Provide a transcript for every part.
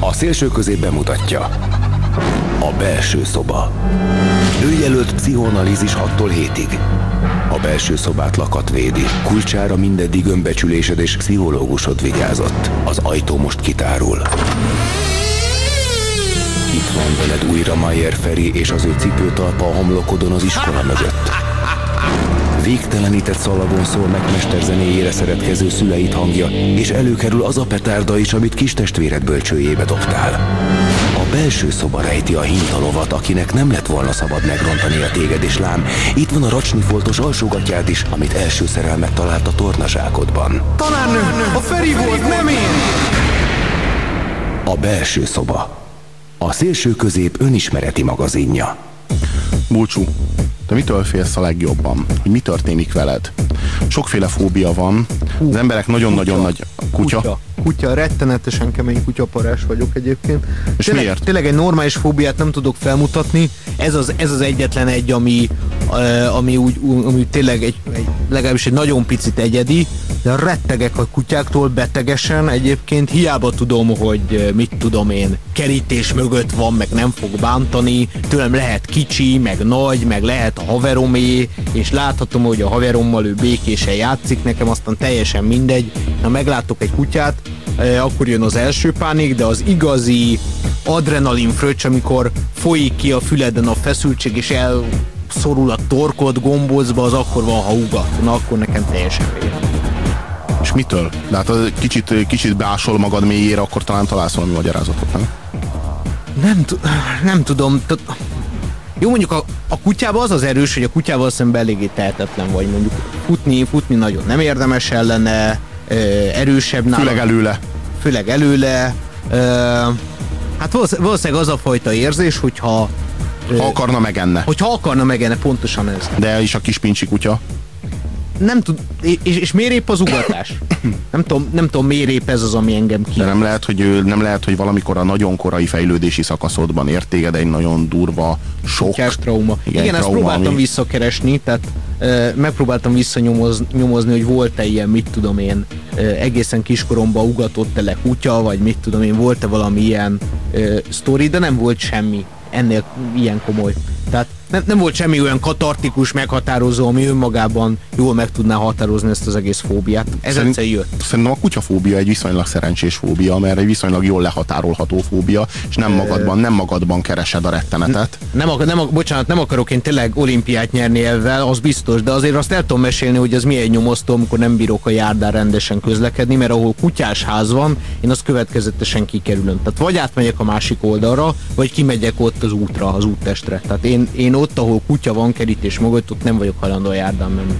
A Szélső Közép bemutatja. A belső szoba. Ő jelölt pszichoanalízis 6-tól 7-ig. A belső szobát lakat védi. Kulcsára mindeddig önbecsülésed és pszichológusod vigyázott. Az ajtó most kitárul. Itt van veled újra Mayer Feri és az ő cipőtalpa a homlokodon az iskola mögött. Végtelenített szalagon szól meg mesterzenéjére szeretkező szüleid hangja, és előkerül az a petárda is, amit kis testvéred bölcsőjébe dobtál. A belső szoba rejti a hintalovat, akinek nem lett volna szabad megrontani a téged, és lám, itt van a racsnifoltos alsógatyád is, amit első szerelmet talált a tornazsákodban. Tanárnő, a Feri volt, nem én! A belső szoba. A Szélső Közép önismereti magazinja. Bulcsú, te mitől félsz a legjobban? Hogy mi történik veled? Sokféle fóbia van. Az emberek nagyon-nagyon nagy... Kutya, rettenetesen kemény kutyaparás vagyok egyébként. És tényleg, miért? Tényleg egy normális fóbiát nem tudok felmutatni. Ez az egyetlen egy, ami úgy tényleg legalábbis egy nagyon picit egyedi, de rettegek a kutyáktól betegesen egyébként. Hiába tudom, hogy mit tudom én, kerítés mögött van, meg nem fog bántani. Tőlem lehet kicsi, meg nagy, meg lehet a haveromé, és láthatom, hogy a haverommal ő békésen játszik, nekem aztán teljesen mindegy. Ha meglátok egy kutyát, akkor jön az első pánik, de az igazi adrenalin fröccs, amikor folyik ki a füleden a feszültség, és elszorul a torkod gombócba, az akkor van, ha ugat. Na, akkor nekem teljesen vér. És mitől? De hát kicsit beásol magad mélyére, akkor talán találsz valami magyarázatot, nem? Nem tudom. Jó, mondjuk a kutyában az erős, hogy a kutyával szemben eléggé tehetetlen vagy. Mondjuk futni nagyon nem érdemes ellene, erősebb nála. Főleg előle. Hát valószínűleg az a fajta érzés, hogyha... Ha akarna, megenne. Hogyha akarna, megenne, pontosan ez. De is a kis pincsi kutya? Nem tud, és miért épp az ugatás? Nem tudom, miért épp ez az, ami engem ki. De nem lehet, hogy valamikor a nagyon korai fejlődési szakaszodban ért téged egy nagyon durva sok. Kutyás trauma. Igen, ezt próbáltam visszakeresni, tehát megpróbáltam visszanyomozni, hogy volt-e ilyen, mit tudom én, egészen kiskoromban ugatott-e le kutya, vagy mit tudom én, volt-e valami ilyen sztori, de nem volt semmi ennél ilyen komoly. Tehát nem volt semmi olyan katartikus, meghatározó, ami önmagában jól meg tudná határozni ezt az egész fóbiát. Ez egyszer jött. Szerintem a kutyafóbia egy viszonylag szerencsés fóbia, mert egy viszonylag jól lehatárolható fóbia, és nem magadban keresed a rettenetet. Bocsánat, nem akarok én tényleg olimpiát nyerni ezzel, az biztos, de azért azt el tudom mesélni, hogy ez milyen nyomasztó, amikor nem bírok a járdán rendesen közlekedni, mert ahol kutyás ház van, én azt következetesen kikerülöm. Tehát vagy átmegyek a másik oldalra, vagy kimegyek ott az útra, az úttestre. Tehát én ott, ahol kutya van kerítés mögött, ott nem vagyok hajlandó a járdán menni.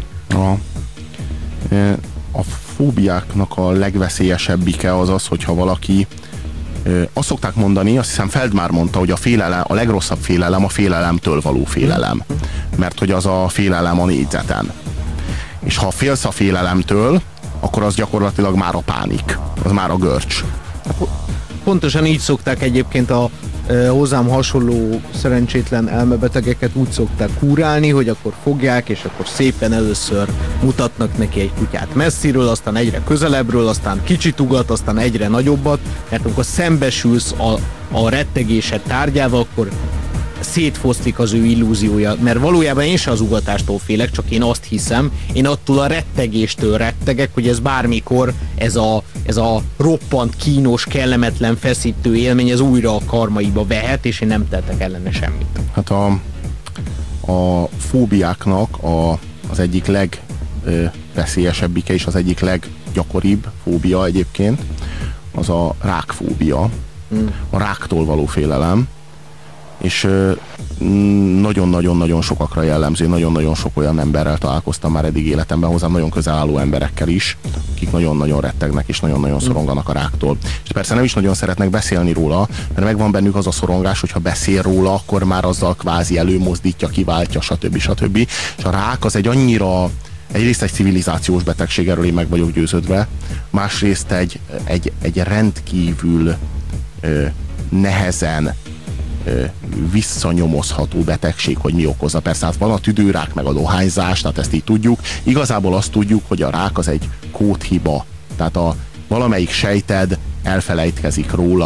A fóbiáknak a legveszélyesebbike az, hogyha valaki azt szokták mondani, azt hiszem Feldmár mondta, hogy a legrosszabb félelem a félelemtől való félelem. Mert hogy az a félelem a négyzeten. És ha félsz a félelemtől, akkor az gyakorlatilag már a pánik. Az már a görcs. Pontosan így szokták egyébként a hozzám hasonló szerencsétlen elmebetegeket úgy szokták kúrálni, hogy akkor fogják, és akkor szépen először mutatnak neki egy kutyát messziről, aztán egyre közelebbről, aztán kicsit ugat, aztán egyre nagyobbat, mert amikor szembesülsz a rettegésed tárgyával, akkor szétfoszlik az ő illúziója, mert valójában én se az ugatástól félek, csak én azt hiszem, én attól a rettegéstől rettegek, hogy ez bármikor, ez a roppant, kínos, kellemetlen, feszítő élmény, ez újra a karmaiba vehet, és én nem tettek ellene semmit. Hát a fóbiáknak az egyik legveszélyesebbike és az egyik leggyakoribb fóbia egyébként, az a rákfóbia, a ráktól való félelem, és nagyon-nagyon-nagyon sokakra jellemző, nagyon-nagyon sok olyan emberrel találkoztam már eddig életemben, hozzám nagyon közel álló emberekkel is, akik nagyon-nagyon rettegnek és nagyon-nagyon szoronganak a ráktól. És persze nem is nagyon szeretnek beszélni róla, mert megvan bennük az a szorongás, hogyha beszél róla, akkor már azzal kvázi előmozdítja, kiváltja, stb. És a rák az egyrészt egy civilizációs betegség, erről én meg vagyok győződve, másrészt egy rendkívül nehezen visszanyomozható betegség, hogy mi okozza. Persze hát van a tüdőrák, meg a dohányzás, tehát ezt így tudjuk. Igazából azt tudjuk, hogy a rák az egy kódhiba. Tehát valamelyik sejted elfelejtkezik rólad,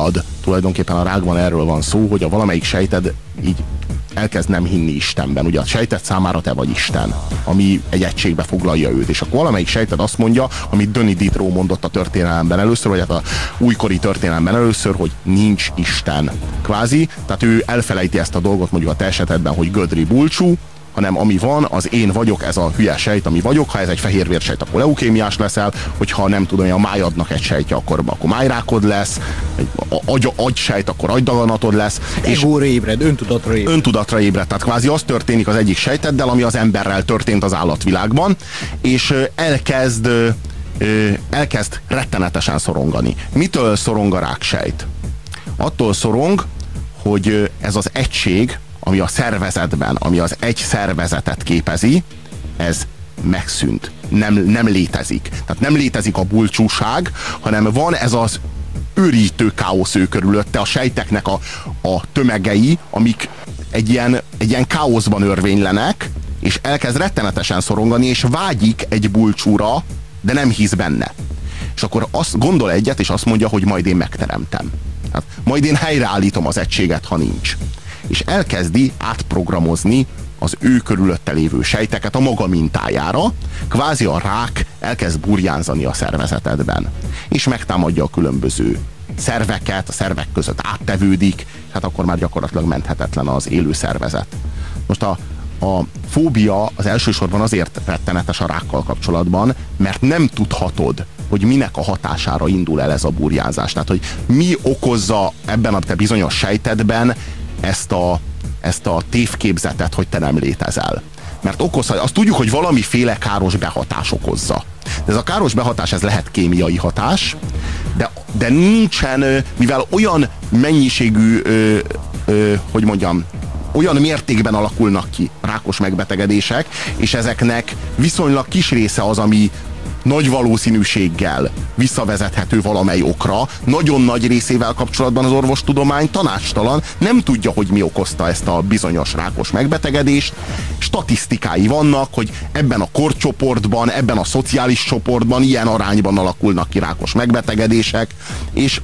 tulajdonképpen a rákban erről van szó, hogy a valamelyik sejted így elkezd nem hinni Istenben. Ugye a sejted számára te vagy Isten, ami egy egységbe foglalja őt. És akkor valamelyik sejted azt mondja, amit Denis Diderot mondott a történelemben először, vagy hát a újkori történelemben először, hogy nincs Isten. Kvázi, tehát ő elfelejti ezt a dolgot mondjuk a te esetedben, hogy gödri bulcsú, hanem ami van, az én vagyok, ez a hülye sejt, ami vagyok. Ha ez egy fehérvérsejt, akkor leukémiás leszel, hogyha nem tudom, a májadnak egy sejtje, akkor májrákod lesz, egy agysejt, akkor agydaganatod lesz. Egóra ébred, öntudatra ébred. Öntudatra ébred, tehát kvázi az történik az egyik sejteddel, ami az emberrel történt az állatvilágban, és elkezd rettenetesen szorongani. Mitől szorong a ráksejt? Attól szorong, hogy ez az egység, ami a szervezetben, ami az egy szervezetet képezi, ez megszűnt. Nem létezik. Tehát nem létezik a bulcsúság, hanem van ez az őrítő káosz ő körülötte, a sejteknek a tömegei, amik egy ilyen káoszban örvénylenek, és elkezd rettenetesen szorongani, és vágyik egy bulcsúra, de nem hisz benne. És akkor azt gondol egyet, és azt mondja, hogy majd én megteremtem. Tehát majd én helyreállítom az egységet, ha nincs. És elkezdi átprogramozni az ő körülötte lévő sejteket a maga mintájára, kvázi a rák elkezd burjánzani a szervezetedben. És megtámadja a különböző szerveket, a szervek között áttevődik, hát akkor már gyakorlatilag menthetetlen az élő szervezet. Most a fóbia az elsősorban azért rettenetes a rákkal kapcsolatban, mert nem tudhatod, hogy minek a hatására indul el ez a burjánzás. Tehát, hogy mi okozza ebben a te bizonyos sejtedben ezt a tévképzetet, hogy te nem létezel. Mert okozza, azt tudjuk, hogy valamiféle káros behatás okozza. De ez a káros behatás, ez lehet kémiai hatás, de nincsen, mivel olyan mennyiségű, hogy mondjam, olyan mértékben alakulnak ki rákos megbetegedések, és ezeknek viszonylag kis része az, ami nagy valószínűséggel visszavezethető valamely okra. Nagyon nagy részével kapcsolatban az orvostudomány tanácstalan, nem tudja, hogy mi okozta ezt a bizonyos rákos megbetegedést. Statisztikái vannak, hogy ebben a korcsoportban, ebben a szociális csoportban ilyen arányban alakulnak ki rákos megbetegedések, és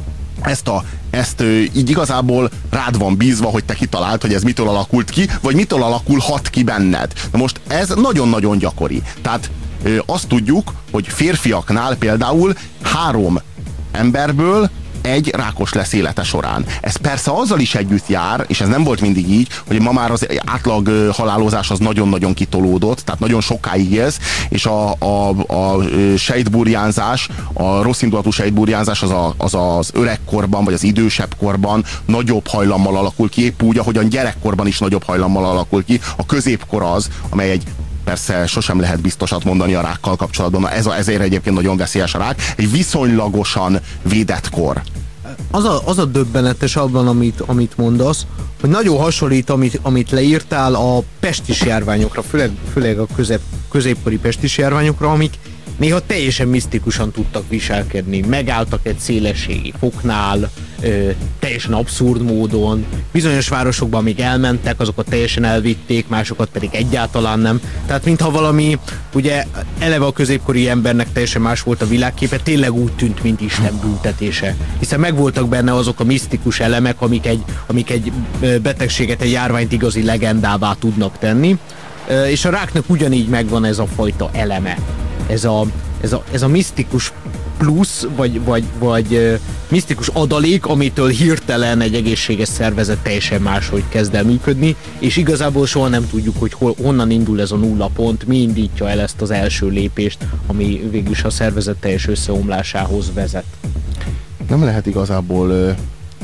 ezt így igazából rád van bízva, hogy te kitaláld, hogy ez mitől alakult ki, vagy mitől alakulhat ki benned. Na most ez nagyon-nagyon gyakori. Tehát azt tudjuk, hogy férfiaknál például 3 emberből 1 rákos lesz élete során. Ez persze azzal is együtt jár, és ez nem volt mindig így, hogy ma már az átlag halálozás az nagyon-nagyon kitolódott, tehát nagyon sokáig élsz, és a sejtburjánzás, a rosszindulatú sejtburjánzás az öregkorban, vagy az idősebb korban nagyobb hajlammal alakul ki, épp úgy, ahogyan gyerekkorban is nagyobb hajlammal alakul ki. A középkor az, amely persze sosem lehet biztosat mondani a rákkal kapcsolatban, ezért egyébként nagyon veszélyes a rák, egy viszonylagosan védett kor. Az a döbbenetes abban, amit mondasz, hogy nagyon hasonlít, amit leírtál a pestis járványokra, főleg a középkori pestis járványokra, amik néha teljesen misztikusan tudtak viselkedni. Megálltak egy szélességi foknál, teljesen abszurd módon. Bizonyos városokban még elmentek, azokat teljesen elvitték, másokat pedig egyáltalán nem. Tehát mintha valami, ugye eleve a középkori embernek teljesen más volt a világképe, tényleg úgy tűnt, mint Isten büntetése. Hiszen megvoltak benne azok a misztikus elemek, amik egy betegséget, egy járványt igazi legendává tudnak tenni. És a ráknak ugyanígy megvan ez a fajta eleme. Ez a misztikus plusz, vagy misztikus adalék, amitől hirtelen egy egészséges szervezet teljesen máshogy kezd el működni, és igazából soha nem tudjuk, hogy honnan indul ez a nulla pont, mi indítja el ezt az első lépést, ami végülis a szervezet teljes összeomlásához vezet. Nem lehet igazából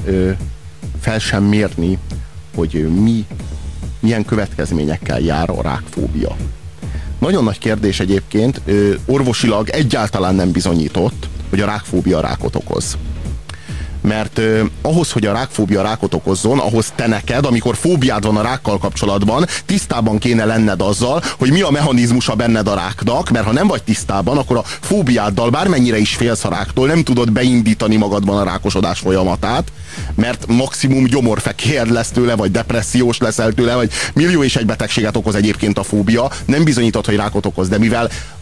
fel sem mérni, hogy milyen következményekkel jár a rákfóbia. Nagyon nagy kérdés egyébként, orvosilag egyáltalán nem bizonyított, hogy a rákfóbia rákot okoz. Mert ahhoz, hogy a rákfóbia rákot okozzon, ahhoz te neked, amikor fóbiád van a rákkal kapcsolatban, tisztában kéne lenned azzal, hogy mi a mechanizmusa benned a ráknak, mert ha nem vagy tisztában, akkor a fóbiáddal bármennyire is félsz a ráktól, nem tudod beindítani magadban a rákosodás folyamatát, mert maximum gyomorfekér lesz tőle, vagy depressziós leszel tőle, vagy millió és egy betegséget okoz egyébként a fóbia, nem bizonyított, hogy rákot okoz, de mivel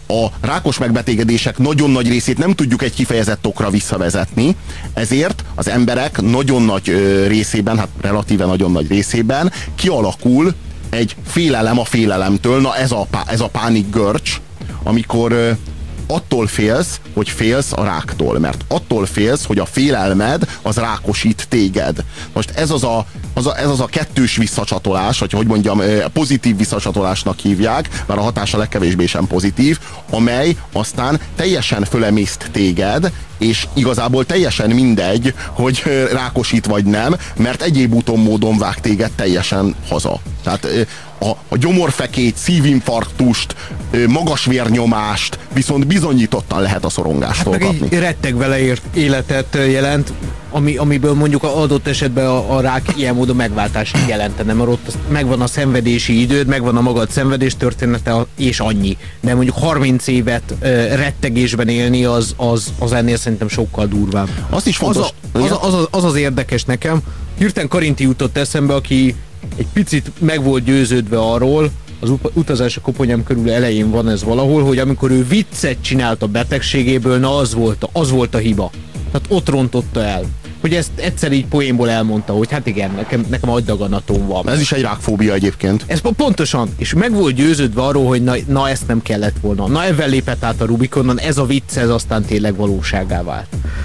a rákos megbetegedések nagyon nagy részét nem tudjuk egy kifejezett okra visszavezetni, ezért az emberek nagyon nagy részében, hát relatíve nagyon nagy részében kialakul egy félelem a félelemtől, na ez a pánikgörcs, amikor attól félsz, hogy félsz a ráktól, mert attól félsz, hogy a félelmed az rákosít téged. Most ez az a kettős visszacsatolás, vagy hogy mondjam, pozitív visszacsatolásnak hívják, bár a hatása legkevésbé sem pozitív, amely aztán teljesen fölemészt téged, és igazából teljesen mindegy, hogy rákosít vagy nem, mert egyéb úton módon vág téged teljesen haza. Tehát a gyomorfekét, szívinfarktust, magas vérnyomást viszont bizonyítottan lehet a szorongástól kapni. Hát meg egy retteg vele ért életet jelent, amiből mondjuk adott esetben a rák ilyen módon megváltást jelentene, mert ott megvan a szenvedési időd, megvan a magad szenvedés története, és annyi. De mondjuk 30 évet rettegésben élni, az ennél szerintem sokkal durvább. Azt is fontos. Az érdekes nekem. Hirtelen Karinti jutott eszembe, aki egy picit meg volt győződve arról, az utazás a koponyám körül elején van ez valahol, hogy amikor ő viccet csinált a betegségéből, na az volt a hiba. Tehát ott rontotta el. Hogy ezt egyszer így poénból elmondta, hogy hát igen, nekem agydaganatom van. Ez is egy rákfóbia egyébként. Ez pontosan, és meg volt győződve arról, hogy na ezt nem kellett volna. Na ebben lépett át a Rubikonon, ez a vicc, ez aztán tényleg valóságá vált.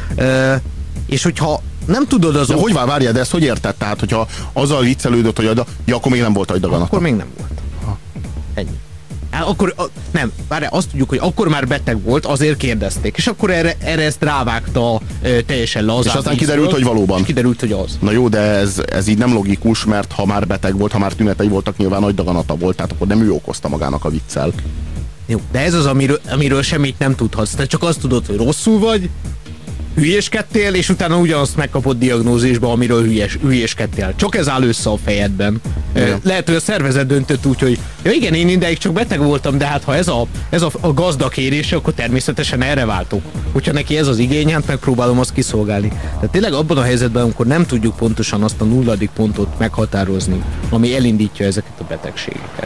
És hogyha nem tudod az... De hogy várjál, de ezt hogy érted? Tehát, hogyha azzal viccelődött, hogy akkor még nem volt agydaganata. Akkor még nem volt. Ennyi. Nem, várjál, azt tudjuk, hogy akkor már beteg volt, azért kérdezték, és akkor erre ezt rávágta teljesen lazán. És aztán kiderült, hogy valóban. És kiderült, hogy az. Na jó, de ez így nem logikus, mert ha már beteg volt, ha már tünetei voltak, nyilván agydaganata volt, tehát akkor nem ő okozta magának a viccel. Jó, de ez az, amiről semmit nem tudhatsz. Te csak azt tudod, hogy rosszul vagy, hülyéskedtél, és utána ugyanazt megkapod diagnózisba, amiről hülyéskedtél. Csak ez áll össze a fejedben. Igen. Lehet, hogy a szervezet döntött úgy, hogy ja igen, én ideig csak beteg voltam, de hát ha ez a gazda kérése, akkor természetesen erre váltok. Hogyha neki ez az igény, hát megpróbálom azt kiszolgálni. De tényleg abban a helyzetben, amikor nem tudjuk pontosan azt a nulladik pontot meghatározni, ami elindítja ezeket a betegségeket.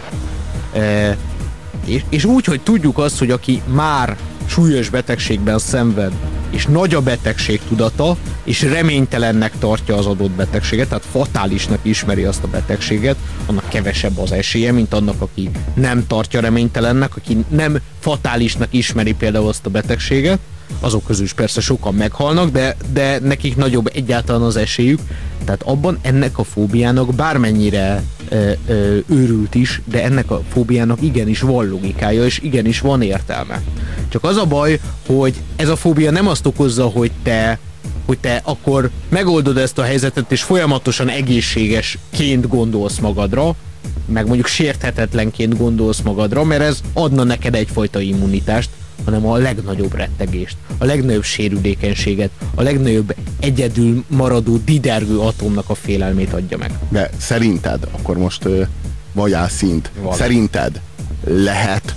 És úgy, hogy tudjuk azt, hogy aki már súlyos betegségben szenved, és nagy a betegség tudata, és reménytelennek tartja az adott betegséget, tehát fatálisnak ismeri azt a betegséget, annak kevesebb az esélye, mint annak, aki nem tartja reménytelennek, aki nem fatálisnak ismeri például azt a betegséget, azok közül is persze sokan meghalnak, de nekik nagyobb egyáltalán az esélyük, tehát abban ennek a fóbiának bármennyire őrült is, de ennek a fóbiának igenis van logikája, és igenis van értelme. Csak az a baj, hogy ez a fóbia nem azt okozza, hogy te akkor megoldod ezt a helyzetet, és folyamatosan egészségesként gondolsz magadra, meg mondjuk sérthetetlenként gondolsz magadra, mert ez adna neked egyfajta immunitást, hanem a legnagyobb rettegést, a legnagyobb sérülékenységet, a legnagyobb egyedül maradó didergő atomnak a félelmét adja meg. De szerinted, akkor most vajjál szint, szerinted lehet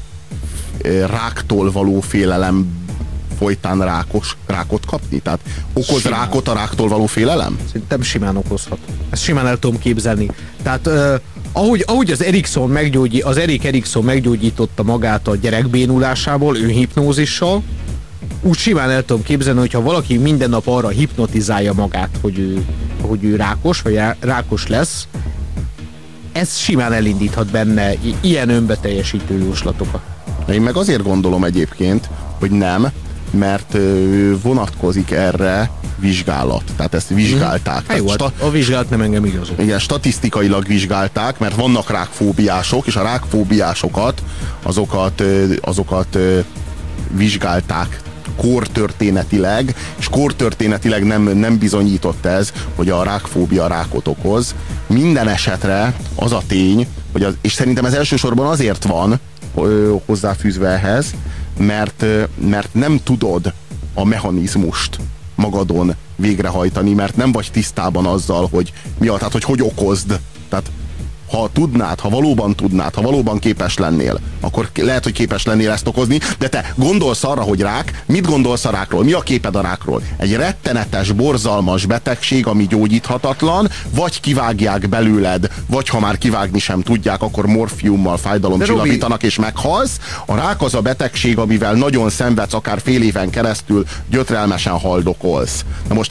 ráktól való félelem folytán rákot kapni? Tehát okoz simán rákot a ráktól való félelem? Szerintem simán okozhat. Ezt simán el tudom képzelni. Tehát ahogy az Erik Erikson meggyógyította magát a gyerek bénulásából, hipnózissal, úgy simán el tudom képzelni, hogyha valaki minden nap arra hipnotizálja magát, hogy ő rákos, vagy rákos lesz, ez simán elindíthat benne ilyen önbeteljesítő jóslatokat. Én meg azért gondolom egyébként, hogy nem, mert vonatkozik erre vizsgálat. Tehát ezt vizsgálták. Hát jó, a vizsgálat nem engem igazol. Igen, statisztikailag vizsgálták, mert vannak rákfóbiások, és a rákfóbiásokat azokat vizsgálták kortörténetileg, és kortörténetileg nem bizonyított ez, hogy a rákfóbia rákot okoz. Minden esetre az a tény, hogy és szerintem ez elsősorban azért van hozzáfűzve ehhez, mert nem tudod a mechanizmust magadon végrehajtani, mert nem vagy tisztában azzal, hogy mi tehát hogy okozd. Tehát ha tudnád, ha valóban tudnád, ha valóban képes lennél, akkor lehet, hogy képes lennél ezt okozni, de te gondolsz arra, hogy rák, mit gondolsz a rákról? Mi a képed a rákról? Egy rettenetes, borzalmas betegség, ami gyógyíthatatlan, vagy kivágják belőled, vagy ha már kivágni sem tudják, akkor morfiummal fájdalomcsillapítanak és meghalsz. A rák az a betegség, amivel nagyon szenvedsz, akár fél éven keresztül gyötrelmesen haldokolsz. Na most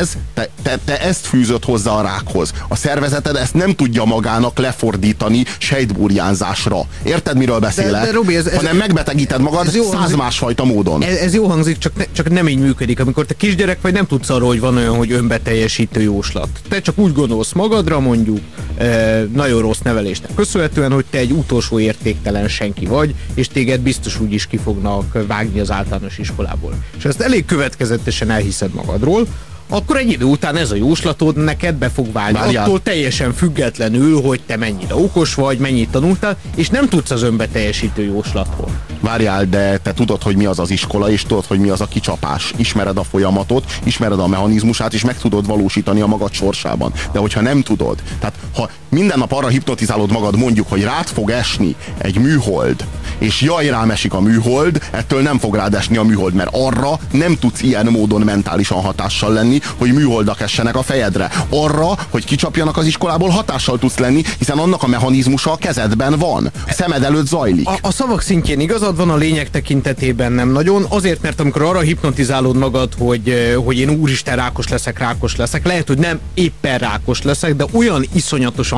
te ezt fűzött hozzá a rákhoz. A szervezeted ezt nem tudja magának lefordítani sejtburjánzásra. Érted, miről beszélek? De Robi, hanem megbetegíted magad 100 másfajta módon. Ez jó hangzik, csak nem így működik. Amikor te kisgyerek vagy, nem tudsz arról, hogy van olyan, hogy önbeteljesítő jóslat. Te csak úgy gondolsz magadra, mondjuk, nagyon rossz nevelésnek köszönhetően, hogy te egy utolsó értéktelen senki vagy, és téged biztos úgy is ki fognak vágni az általános iskolából. És ezt elég következetesen elhiszed magadról, akkor egy idő után ez a jóslatod neked be fog válni. Várjál. Attól teljesen függetlenül, hogy te mennyire okos vagy, mennyit tanultál, és nem tudsz az önbeteljesítő jóslatról. Várjál, de te tudod, hogy mi az az iskola, és tudod, hogy mi az a kicsapás. Ismered a folyamatot, ismered a mechanizmusát, és meg tudod valósítani a magad sorsában. De hogyha nem tudod, tehát ha minden nap arra hipnotizálod magad, mondjuk, hogy rád fog esni egy műhold, és jaj, rám esik a műhold, ettől nem fog rád esni a műhold, mert arra nem tudsz ilyen módon mentálisan hatással lenni, hogy műholdak essenek a fejedre. Arra, hogy kicsapjanak az iskolából, hatással tudsz lenni, hiszen annak a mechanizmusa a kezedben van. A szemed előtt zajlik. A szavak szintjén igazad van, a lényeg tekintetében nem nagyon. Azért, mert amikor arra hipnotizálod magad, hogy én úristen rákos leszek, lehet, hogy nem éppen rákos leszek, de olyan iszonyatosan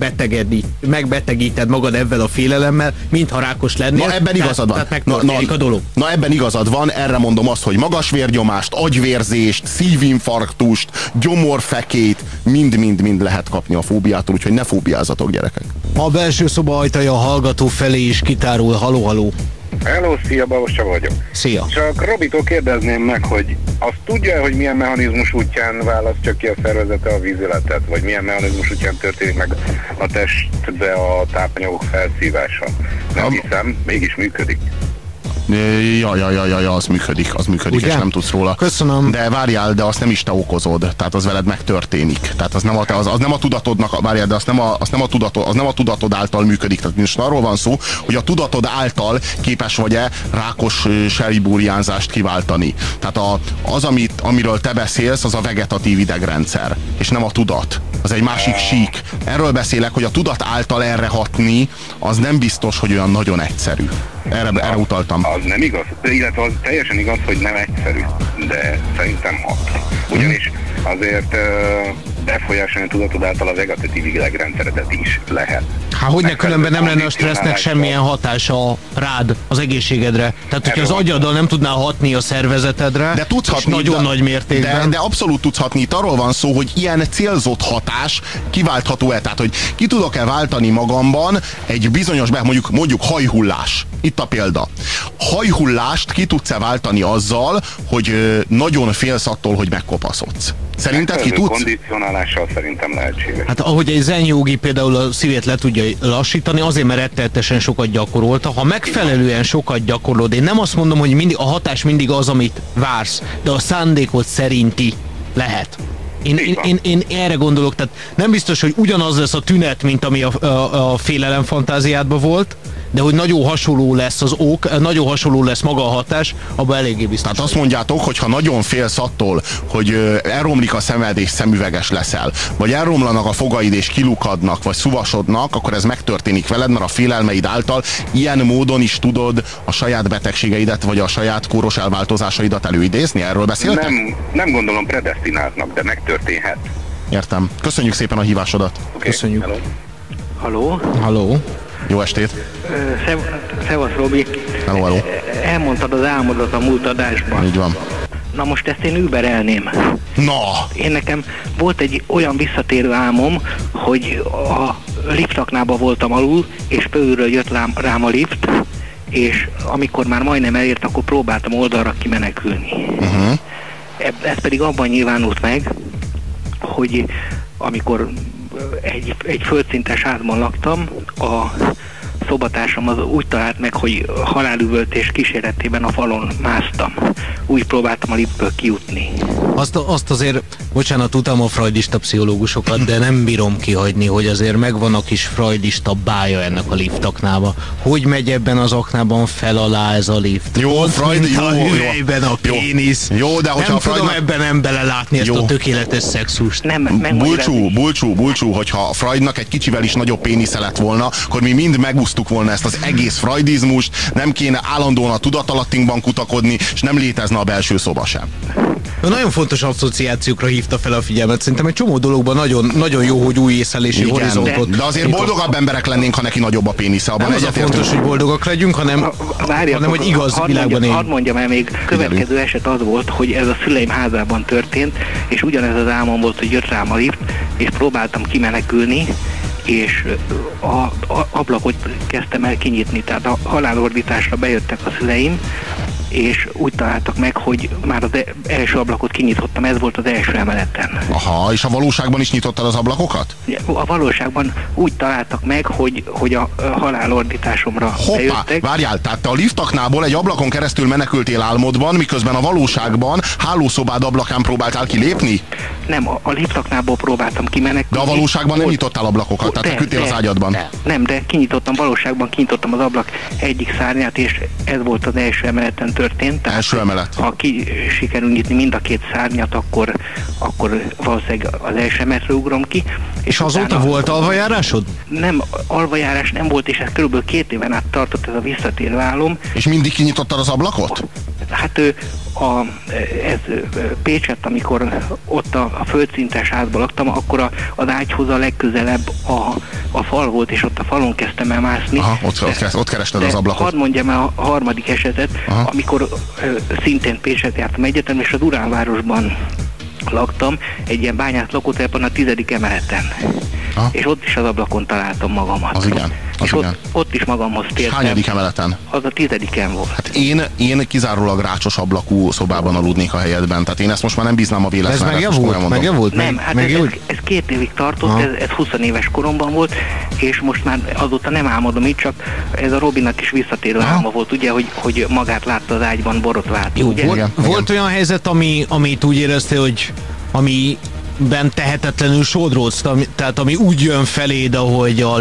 megbetegíted magad ezzel a félelemmel, mintha rákos lennél. Na ebben igazad van. Tehát megtörténik a dolog. Na ebben igazad van, erre mondom azt, hogy magas vérnyomást, agyvérzést, szívinfarktust, gyomorfekét, mind lehet kapni a fóbiától, úgyhogy ne fóbiázatok, gyerekek. A belső szoba ajtaja a hallgató felé is kitárul. Haló. Hello, szia, Balos Csaba vagyok. Szia. Csak Robitól kérdezném meg, hogy azt tudja, hogy milyen mechanizmus útján választja ki a szervezete a vízületet, vagy milyen mechanizmus útján történik meg a testbe a tápanyagok felszívása? Nem hiszem, mégis működik. Ja, az működik, ugye? És nem tudsz róla. Köszönöm. De várjál, de azt nem is te okozod, tehát az veled megtörténik. Tehát az nem a tudatodnak, várjál, de az nem a tudatod által működik. Tehát most arról van szó, hogy a tudatod által képes vagy-e rákos sejtburjánzást kiváltani. Tehát amiről te beszélsz, az a vegetatív idegrendszer, és nem a tudat. Az egy másik sík. Erről beszélek, hogy a tudat által erre hatni, az nem biztos, hogy olyan nagyon egyszerű. Erre utaltam. Az nem igaz, illetve az teljesen igaz, hogy nem egyszerű, de szerintem hat. Ugyanis azért befolyásolni a tudatod által a vegetatív idegrendszeredet is lehet. Hogyne különben nem lenne a stressznek semmilyen hatása rád, az egészségedre. Tehát, hogyha az agyaddal nem tudnál hatni a szervezetedre, de tudsz hatni, nagyon nagy mértékben. De abszolút tudsz hatni. Itt arról van szó, hogy ilyen célzott hatás kiváltható-e. Tehát, hogy ki tudok-e váltani magamban egy bizonyos, mondjuk hajhullás. Itt a példa. Hajhullást ki tudsz-e váltani azzal, hogy nagyon félsz attól, hogy megkopaszodsz? Szerinted ki tudsz? Kondicionálással szerintem lehetséges. Hát ahogy egy zen jogi például a szívét le tudja lassítani, azért mert rettenetesen sokat gyakorolta. Ha megfelelően sokat gyakorlod, én nem azt mondom, hogy a hatás mindig az, amit vársz, de a szándékod szerinti lehet. Én erre gondolok, tehát nem biztos, hogy ugyanaz lesz a tünet, mint ami a félelem fantáziádban volt, de hogy nagyon hasonló lesz az ok, nagyon hasonló lesz maga a hatás, abban eléggé biztos. Tehát azt mondjátok, hogy ha nagyon félsz attól, hogy elromlik a szemed és szemüveges leszel, vagy elromlanak a fogaid és kilukadnak, vagy szuvasodnak, akkor ez megtörténik veled, mert a félelmeid által ilyen módon is tudod a saját betegségeidet, vagy a saját kóros elváltozásaidat előidézni? Erről beszéltek? Nem gondolom predesztináltnak, de megtörténhet. Értem. Köszönjük szépen a hívásodat. Okay. Köszönjük. Halló? Jó estét. Szevasz, Robi. Hello. Elmondtad az álmodat a múlt adásban. Így van. Na most ezt én überelném. Na! Nekem volt egy olyan visszatérő álmom, hogy a liftaknában voltam alul, és fölülről jött rám a lift, és amikor már majdnem elért, akkor próbáltam oldalra kimenekülni. Ez pedig abban nyilvánult meg, hogy amikor egy földszintes házban laktam, a szobatársam az úgy talált meg, hogy halálüvöltés kíséretében a falon másztam. Úgy próbáltam a liftből kijutni. Azt azért Bocsánat, utálom a freudista pszichológusokat, de nem bírom kihagyni, hogy azért megvan a kis freudista bája ennek a liftaknába. Hogy megy ebben az aknában fel alá ez a lift? Jó, Freud, jó, a hüvelyben a pénisz. Jó, de hogyha nem a tudom ebben nem belelátni ezt a tökéletes szexust. Bulcsú, hogyha a Freudnak egy kicsivel is nagyobb pénisze lett volna, akkor mi mind megúsztuk volna ezt az egész freudizmust, nem kéne állandóan a tudatalattinkban kutakodni, és nem létezne a belső szoba sem. Nagyon fontos asszociációkra hívta fel a figyelmet. Szerintem egy csomó dologban nagyon jó, hogy új észlelési horizontot. De azért boldogabb emberek lennénk, ha neki nagyobb a pénisze. Abban nem az a fontos, hogy boldogak legyünk, hanem hogy igaz világban éljünk. Hadd mondjam el, még következő eset az volt, hogy ez a szüleim házában történt, és ugyanez az álmom volt, hogy jött rám a lift, és próbáltam kimenekülni, és a ablakot kezdtem el kinyitni, tehát a halálordításra bejöttek a szüleim, és úgy találtak meg, hogy már az első ablakot kinyitottam, ez volt az első emeleten. Aha, és a valóságban is nyitottad az ablakokat? A valóságban úgy találtak meg, hogy a halálordításomra bejöttek. Várjál, tehát te a liftaknából egy ablakon keresztül menekültél álmodban, miközben a valóságban hálószobád ablakán próbáltál kilépni? Nem, a liftaknából próbáltam kimenekülni. De a valóságban nem nyitottál ablakokat, tehát feküdtél az ágyadban. Nem, de valóságban kinyitottam az ablak egyik szárnyát, és ez volt az első emeleten történt. Első emelet. Ha ki sikerül nyitni mind a két szárnyat, akkor valószínűleg az első emeletről ugrom ki. És azóta volt alvajárásod? Nem, alvajárás nem volt, és ez kb. 2 éven át tartott ez a visszatérő álom. És mindig kinyitottad az ablakot? Hát ez Pécset, amikor ott a földszintes házban laktam, akkor az ágyhoz a legközelebb a fal volt, és ott a falon kezdtem el mászni. Aha, ott kerested az ablakot. Hadd mondjam el a harmadik esetet, amikor szintén Pécset jártam egyetem, és a Duránvárosban laktam, egy ilyen bányász lakótelepon a 10. emeleten. És ott is az ablakon találtam magamat. Az igen. És ott is magamhoz tértem. Hányadik emeleten? Az a 10-en volt. Hát én kizárólag rácsos ablakú szobában aludnék a helyedben, tehát én ezt most már nem bíznám a véletlenre. Ez megjavult? Nem, hát ez 2 évig tartott, ez 20 éves koromban volt, és most már azóta nem álmodom így, csak ez a Robinak is visszatérő álma volt, ugye, hogy magát látta az ágyban borotvált. Jó, ugye? Volt olyan helyzet, amit úgy érezte, hogy amiben tehetetlenül sodródsz, tehát ami úgy jön feléd, ahogy a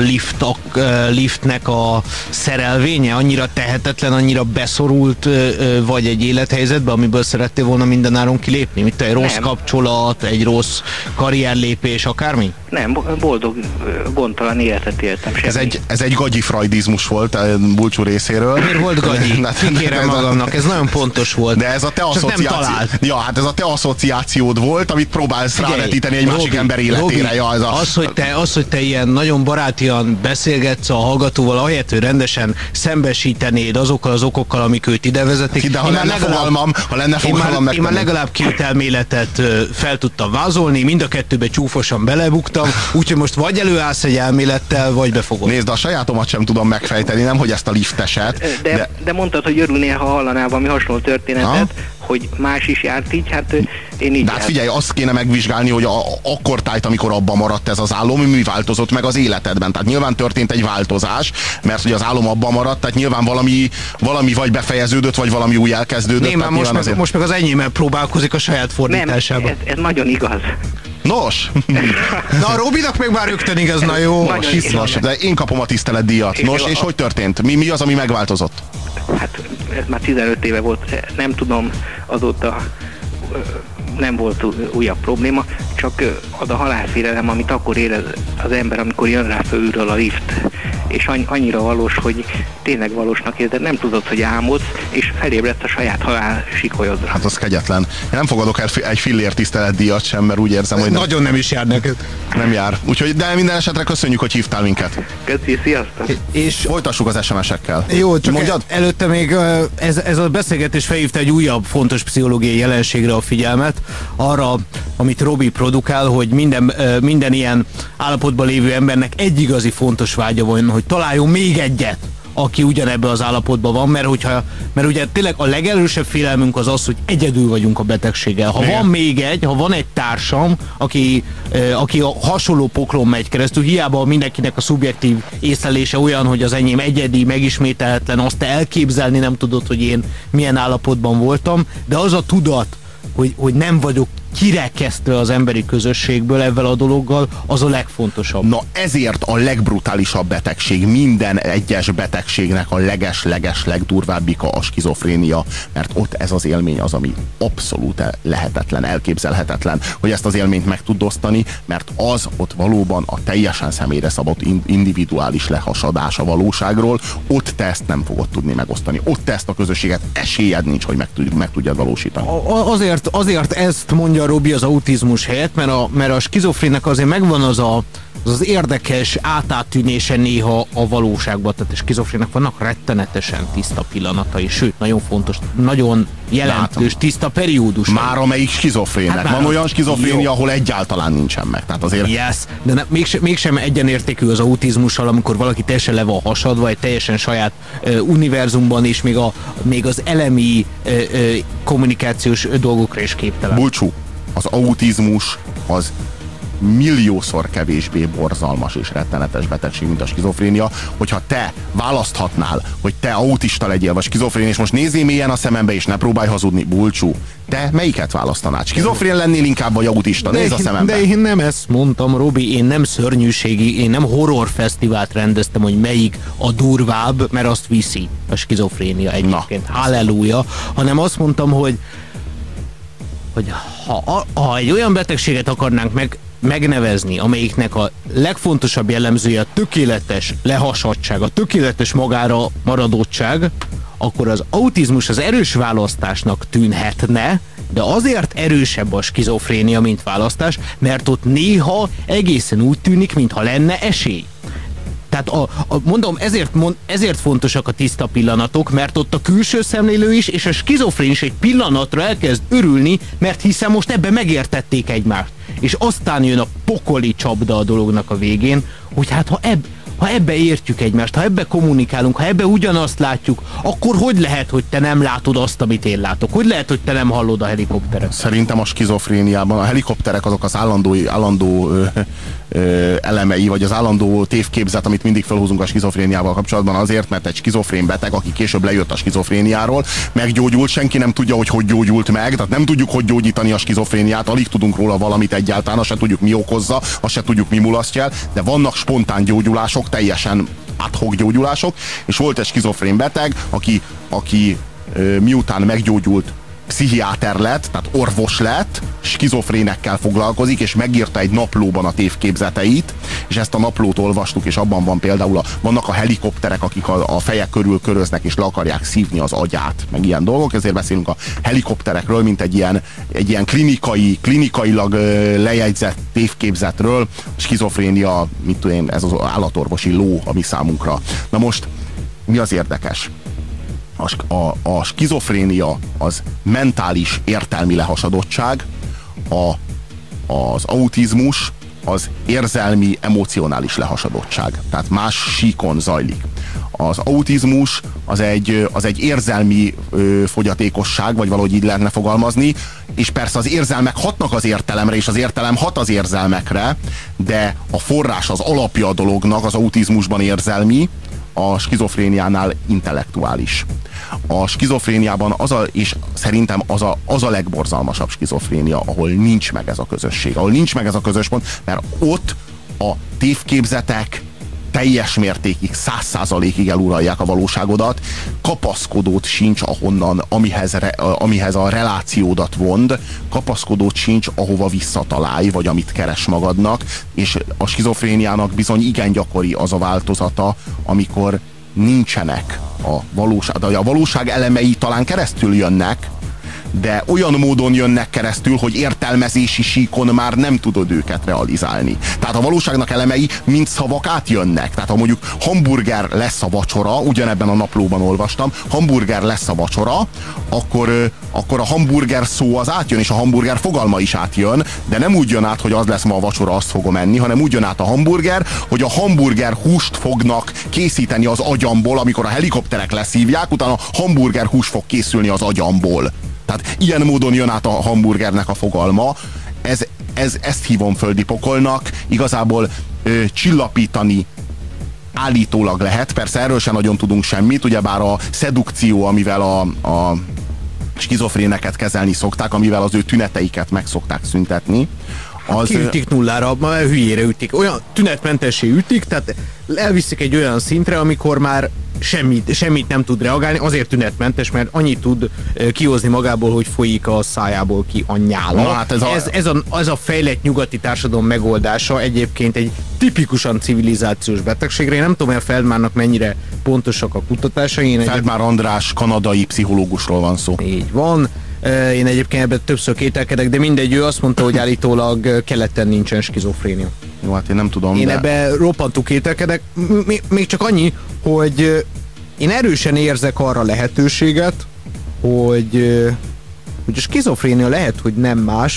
liftnek a szerelvénye, annyira tehetetlen, annyira beszorult vagy egy élethelyzetbe, amiből szerettél volna mindenáron kilépni? Mint egy rossz kapcsolat, egy rossz karrierlépés, akármi? Nem, boldog, gondtalan életet éltem. Ez egy gagyi freudizmus volt Bulcsú részéről. Miért volt gagyi? Kikérem magamnak, ez nagyon pontos volt. De ez a te asszociációd. Ja, hát ez a te asszociációd volt, amit próbálsz rávetíteni egy másik ember életére. Robi, az, hogy te ilyen nagyon barátian beszélgetsz a hallgatóval, ahelyett, hogy rendesen szembesítenéd azokkal az okokkal, amik őt ide vezetik. De ha lenne fogalmam, én már legalább 2 elméletet fel tudtam vázolni, mind a 2-be csúfosan belebuktam, úgyhogy most vagy előállsz egy elmélettel, vagy befogod. Nézd, a sajátomat sem tudom megfejteni, nem hogy ezt a lifteset. De mondtad, hogy örülnél, ha hallanál valami hasonló történetet, hogy más is járt így, hát én így. De hát figyelj, azt kéne megvizsgálni, hogy akkor tájt, amikor abban maradt ez az álom, mi változott meg az életedben. Tehát nyilván történt egy változás, mert hogy az álom abban maradt, tehát nyilván valami vagy befejeződött, vagy valami új elkezdődött. Nem, most meg az enyémmel próbálkozik a saját fordításában. Nem, ez nagyon igaz. Nos! Na, a Robinak meg már rögtön igaz, na jó. Nos, de én kapom a tiszteletdíjat. Nos, és hogy történt? Mi az, ami megváltozott? Hát ez már 15 éve volt, nem tudom, azóta nem volt újabb probléma, csak az a halálfélelem, amit akkor érez az ember, amikor jön rá fölülről a lift, és annyira valós, hogy tényleg valósnak érzed, nem tudod, hogy álmodsz, és felébredt a saját halál sikolyodra. Hát az kegyetlen. Én nem fogadok el egy fillér tiszteletdíjat sem, mert úgy érzem, hogy nagyon nem is jár neked. Nem jár. Úgyhogy, de minden esetre köszönjük, hogy hívtál minket. Köszi, sziasztok! És folytassuk az SMS-ekkel. Jó, csak előtte még ez a beszélgetés felhívta egy újabb fontos pszichológiai jelenségre a figyelmet, arra, amit Robi produkál, hogy minden ilyen állapotban lévő embernek egy igazi fontos vágya van, hogy találjon még egyet, aki ugyanebben az állapotban van, mert ugye tényleg a legerősebb félelmünk az az, hogy egyedül vagyunk a betegséggel. Ha van még ha van egy társam, aki a hasonló poklon megy keresztül, hiába mindenkinek a szubjektív észlelése olyan, hogy az enyém egyedi, megismételhetetlen, azt te elképzelni nem tudod, hogy én milyen állapotban voltam, de az a tudat, hogy nem vagyok kirekesztve az emberi közösségből ezzel a dologgal, az a legfontosabb. Na ezért a legbrutálisabb betegség, minden egyes betegségnek a leges legdurvábbika a skizofrénia, mert ott ez az élmény az, ami abszolút lehetetlen, elképzelhetetlen, hogy ezt az élményt meg tud osztani, mert az ott valóban a teljesen személyre szabott individuális lehasadás a valóságról, ott te ezt nem fogod tudni megosztani, ott te ezt a közösséget esélyed nincs, hogy meg tudjad valósítani. Azért ezt mondja Robi az autizmus helyett, mert a skizofrénnek azért megvan az érdekes átátűnése néha a valóságban. Tehát a skizofrénnek vannak rettenetesen tiszta pillanatai, sőt, nagyon fontos, nagyon jelentős tiszta periódus. Már amelyik skizofrénnek. Van olyan skizofrénia, ahol egyáltalán nincsen meg. Tehát azért... Yes, de mégsem egyenértékű az autizmussal, amikor valaki teljesen le van hasadva, egy teljesen saját univerzumban, és még az elemi kommunikációs dolgokra is képtelen. Bulcsú, az autizmus az milliószor kevésbé borzalmas és rettenetes betegség, mint a skizofrénia. Hogyha te választhatnál, hogy te autista legyél, vagy skizofrén, és most nézzél mélyen a szemembe, és ne próbálj hazudni, Bulcsú, te melyiket választanád? Skizofrén lennél inkább, vagy autista? Nézz a szemembe. De én nem ezt mondtam, Robi, én nem szörnyűségi, én nem horrorfesztivált rendeztem, hogy melyik a durvább, mert azt viszi a skizofrénia egyébként. Halleluja. Hanem azt mondtam, hogy ha egy olyan betegséget akarnánk megnevezni, amelyiknek a legfontosabb jellemzője a tökéletes lehasadtság, a tökéletes magára maradottság, akkor az autizmus az erős választásnak tűnhetne, de azért erősebb a skizofrénia, mint választás, mert ott néha egészen úgy tűnik, mintha lenne esély. Tehát mondom, ezért fontosak a tiszta pillanatok, mert ott a külső szemlélő is, és a skizofrén is egy pillanatra elkezd örülni, mert hiszen most ebbe megértették egymást. És aztán jön a pokoli csapda a dolognak a végén, hogy hát ha ebbe értjük egymást, ha ebbe kommunikálunk, ha ebbe ugyanazt látjuk, akkor hogy lehet, hogy te nem látod azt, amit én látok? Hogy lehet, hogy te nem hallod a helikopteret? Szerintem a skizofréniában a helikopterek azok az állandó elemei, vagy az állandó tévképzet, amit mindig felhúzunk a skizofréniával kapcsolatban azért, mert egy skizofrén beteg, aki később lejött a skizofréniáról, meggyógyult, senki nem tudja, hogy gyógyult meg, tehát nem tudjuk, hogy gyógyítani a skizofréniát, alig tudunk róla valamit egyáltalán, azt se tudjuk, mi okozza, azt se tudjuk, mi mulasztja el, de vannak spontán gyógyulások, teljesen ad hoc gyógyulások, és volt egy skizofrén beteg, aki miután meggyógyult, pszichiáter lett, tehát orvos lett, skizofrénekkel foglalkozik, és megírta egy naplóban a tévképzeteit, és ezt a naplót olvastuk, és abban van például vannak a helikopterek, akik a fejek körül köröznek, és le akarják szívni az agyát, meg ilyen dolgok, ezért beszélünk a helikopterekről, mint egy ilyen klinikailag lejegyzett tévképzetről. Skizofrénia, mit tudom én, ez az állatorvosi ló a mi számunkra. Na most, mi az érdekes? A skizofrénia az mentális értelmi lehasadottság, az autizmus az érzelmi, emocionális lehasadottság. Tehát más síkon zajlik. Az autizmus az egy érzelmi fogyatékosság, vagy valahogy így lehetne fogalmazni, és persze az érzelmek hatnak az értelemre, és az értelem hat az érzelmekre, de a forrás, az alapja a dolognak az autizmusban érzelmi, a skizofréniánál intellektuális. A skizofréniában és szerintem az a legborzalmasabb skizofrénia, ahol nincs meg ez a közösség, ahol nincs meg ez a közös pont, mert ott a tévképzetek teljes mértékig, 100%-ig eluralják a valóságodat, kapaszkodót sincs ahonnan, amihez a relációdat vond, kapaszkodót sincs, ahova visszatalálj, vagy amit keres magadnak, és a skizofréniának bizony igen gyakori az a változata, amikor nincsenek a valóság elemei talán keresztül jönnek, de olyan módon jönnek keresztül, hogy értelmezési síkon már nem tudod őket realizálni. Tehát a valóságnak elemei mint szavak átjönnek. Tehát ha mondjuk hamburger lesz a vacsora, ugyanebben a naplóban olvastam, hamburger lesz a vacsora, akkor a hamburger szó az átjön, és a hamburger fogalma is átjön, de nem úgy jön át, hogy az lesz ma a vacsora, azt fogom enni, hanem úgy jön át a hamburger, hogy a hamburger húst fognak készíteni az agyamból, amikor a helikopterek leszívják, utána hamburger hús fog készülni az agyamból. Tehát ilyen módon jön át a hamburgernek a fogalma. Ezt hívom földi pokolnak. Igazából csillapítani állítólag lehet. Persze erről sem nagyon tudunk semmit. Ugyebár a szedukció, amivel a skizofréneket kezelni szokták, amivel az ő tüneteiket meg szokták szüntetni. Kiütik nullára, hülyére ütik. Olyan tünetmentessé ütik, tehát elviszik egy olyan szintre, amikor már semmit nem tud reagálni, azért tünetmentes, mert annyit tud kihozni magából, hogy folyik a szájából ki a nyála. Hát ez a fejlett nyugati társadalom megoldása egyébként egy tipikusan civilizációs betegségre. Én nem tudom, hogy a Feldmárnak mennyire pontosak a kutatásai. Feldmár András kanadai pszichológusról van szó. Így van. Én egyébként ebben többször kételkedek, de mindegy, ő azt mondta, hogy állítólag keleten nincsen skizofrénia. Jó, hát én nem tudom, Én ebben roppantú kételkedek. Még csak annyi, hogy én erősen érzek arra lehetőséget, hogy a skizofrénia lehet, hogy nem más,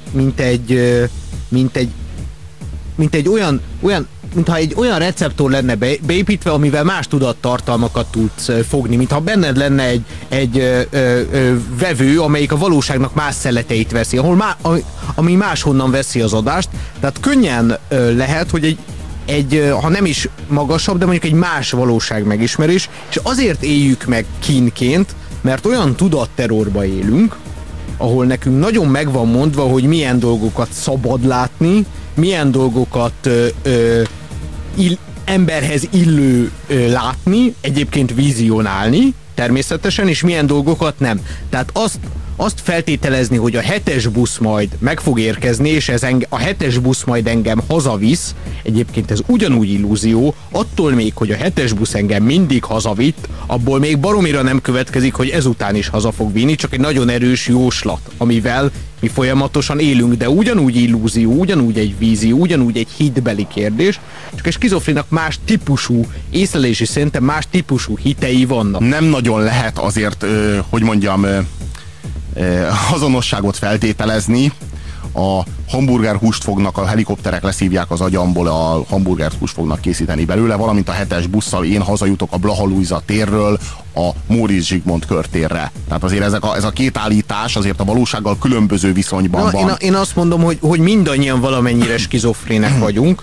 mint egy olyan mintha egy olyan receptor lenne beépítve, amivel más tudattartalmakat tudsz fogni, mintha benned lenne egy vevő, amelyik a valóságnak más szeleteit veszi, ami máshonnan veszi az adást. Tehát könnyen lehet, hogy ha nem is magasabb, de mondjuk egy más valóság megismerés, és azért éljük meg kínként, mert olyan tudatterrorba élünk, ahol nekünk nagyon meg van mondva, hogy milyen dolgokat szabad látni, milyen dolgokat emberhez illő látni, egyébként vizionálni természetesen, és milyen dolgokat nem. Tehát azt feltételezni, hogy a 7-es busz majd meg fog érkezni, és a 7-es busz majd engem hazavisz, egyébként ez ugyanúgy illúzió, attól még, hogy a 7-es busz engem mindig hazavitt, abból még baromira nem következik, hogy ezután is haza fog vinni, csak egy nagyon erős jóslat, amivel mi folyamatosan élünk, de ugyanúgy illúzió, ugyanúgy egy vízió, ugyanúgy egy hitbeli kérdés, csak egy skizofrénak más típusú észlelési szinten más típusú hitei vannak. Nem nagyon lehet azért, hogy mondjam, azonosságot feltételezni. A hamburgerhúst fognak, a helikopterek leszívják az agyamból, a hamburgerhúst fognak készíteni belőle, valamint a 7-es busszal én hazajutok a Blaha Lujza térről a Móricz Zsigmond körtérre. Tehát azért ez a két állítás azért a valósággal különböző viszonyban van. Én azt mondom, hogy mindannyian valamennyire skizofrének vagyunk,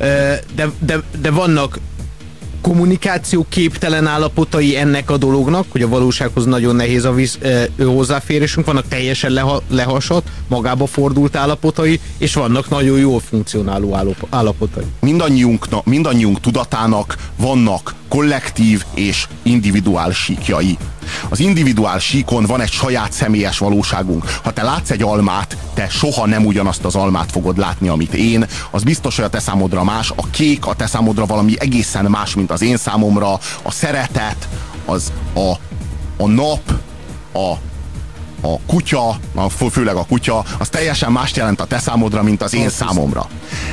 de vannak kommunikáció képtelen állapotai ennek a dolognak, hogy a valósághoz nagyon nehéz a hozzáférésünk, vannak teljesen lehasadt, magába fordult állapotai, és vannak nagyon jól funkcionáló állapotai. Mindannyiunk tudatának vannak kollektív és individuál síkjai. Az individuál síkon van egy saját személyes valóságunk. Ha te látsz egy almát, te soha nem ugyanazt az almát fogod látni, amit én. Az biztos, hogy a te számodra más. A kék a te számodra valami egészen más, mint az én számomra. A szeretet, a nap, a kutya, főleg a kutya, az teljesen mást jelent a te számodra, mint az én számomra.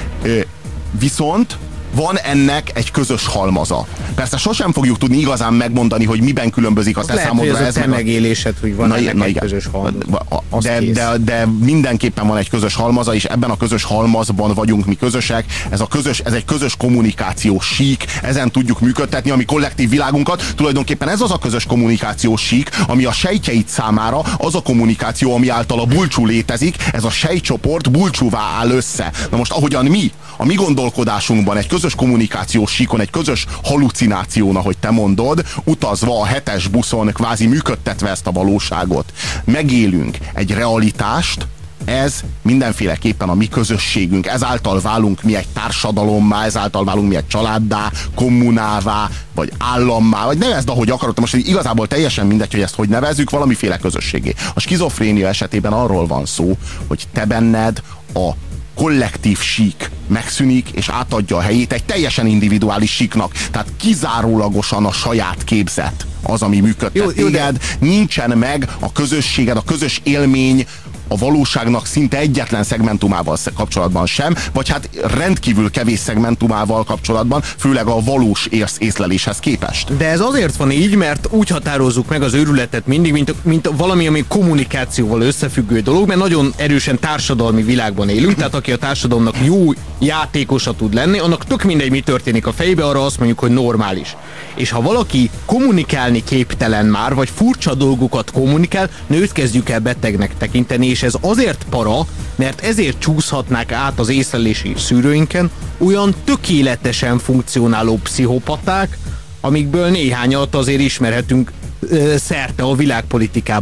Viszont van ennek egy közös halmaza. Persze sosem fogjuk tudni igazán megmondani, hogy miben különbözik a te számodra. Lehet, hogy ez a megélésed, hogy van ennek egy közös halmaza. De mindenképpen van egy közös halmaza, és ebben a közös halmazban vagyunk mi közösek. Ez egy közös kommunikációs sík, ezen tudjuk működtetni a mi kollektív világunkat. Tulajdonképpen ez az a közös kommunikációs sík, ami a sejtjeid számára az a kommunikáció, ami által a bulcsú létezik, ez a sejtcsoport bulcsúvá áll össze. Na most ahogyan a mi gondolkodásunkban egy közös kommunikációs síkon, egy közös halucináción, ahogy te mondod, utazva a 7-es buszon, kvázi működtetve ezt a valóságot, megélünk egy realitást, ez mindenféleképpen a mi közösségünk, ezáltal válunk mi egy társadalommá, ezáltal válunk mi egy családdá, kommunává, vagy állammá, vagy nevezd, ahogy akarod, most igazából teljesen mindegy, hogy ezt hogy nevezzük, valamiféle közösségé. A skizofrénia esetében arról van szó, hogy te benned a kollektív sík megszűnik, és átadja a helyét egy teljesen individuális síknak. Tehát kizárólagosan a saját képzet az, ami működtet téged. Nincsen meg a közösséged, a közös élmény a valóságnak szinte egyetlen szegmentumával kapcsolatban sem, vagy hát rendkívül kevés szegmentumával kapcsolatban, főleg a valós észleléshez képest. De ez azért van így, mert úgy határozzuk meg az őrületet mindig, mint valami, ami kommunikációval összefüggő dolog, mert nagyon erősen társadalmi világban élünk, tehát aki a társadalomnak jó játékosa tud lenni, annak tök mindegy, mi történik a fejébe, arra azt mondjuk, hogy normális. És ha valaki kommunikálni képtelen már, vagy furcsa dolgokat kommunikál, nőt kezdjük el betegnek tekinteni, és ez azért para, mert ezért csúszhatnák át az észlelési szűrőinken olyan tökéletesen funkcionáló pszichopaták, amikből néhányat azért ismerhetünk szerte a világpolitikában.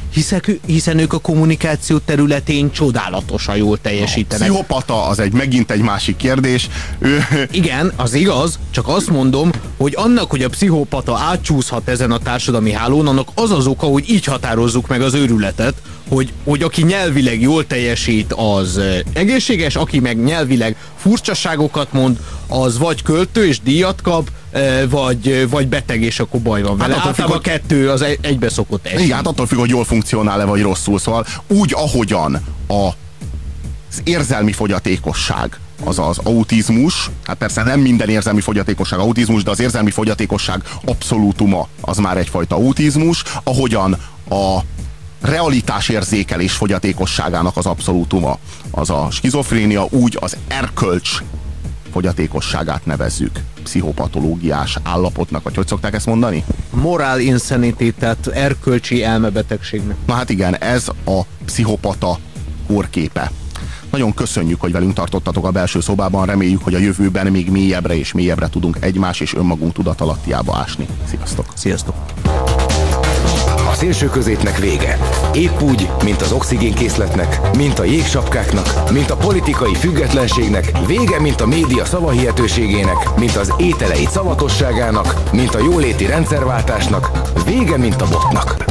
hiszen ők a kommunikáció területén csodálatosan jól teljesítenek. Pszichopata az megint egy másik kérdés. Igen, az igaz, csak azt mondom, hogy annak, hogy a pszichopata átcsúszhat ezen a társadalmi hálón, annak az az oka, hogy így határozzuk meg az őrületet, hogy aki nyelvileg jól teljesít, az egészséges, aki meg nyelvileg furcsaságokat mond, az vagy költő és díjat kap, vagy beteg, és akkor baj van vele. Általában a kettő az egybe szokott esni. Igen, hát attól függ, hogy jól funkcionál-e, vagy rosszul. Szóval úgy, ahogyan az érzelmi fogyatékosság, az autizmus, hát persze nem minden érzelmi fogyatékosság autizmus, de az érzelmi fogyatékosság abszolútuma az már egyfajta autizmus, ahogyan a realitásérzékelés fogyatékosságának az abszolútuma az a skizofrénia, úgy az erkölcs fogyatékosságát nevezzük pszichopatológiás állapotnak, vagy hogy szokták ezt mondani? Moral insanity, tehát erkölcsi elmebetegségnek. Na hát igen, ez a pszichopata kórképe. Nagyon köszönjük, hogy velünk tartottatok a belső szobában, reméljük, hogy a jövőben még mélyebbre és mélyebbre tudunk egymás és önmagunk tudatalattiába ásni. Sziasztok! Sziasztok! A szélsőközépnek vége. Épp úgy, mint az oxigénkészletnek, mint a jégsapkáknak, mint a politikai függetlenségnek, vége, mint a média szavahihetőségének, mint az ételei szavatosságának, mint a jóléti rendszerváltásnak, vége, mint a botnak.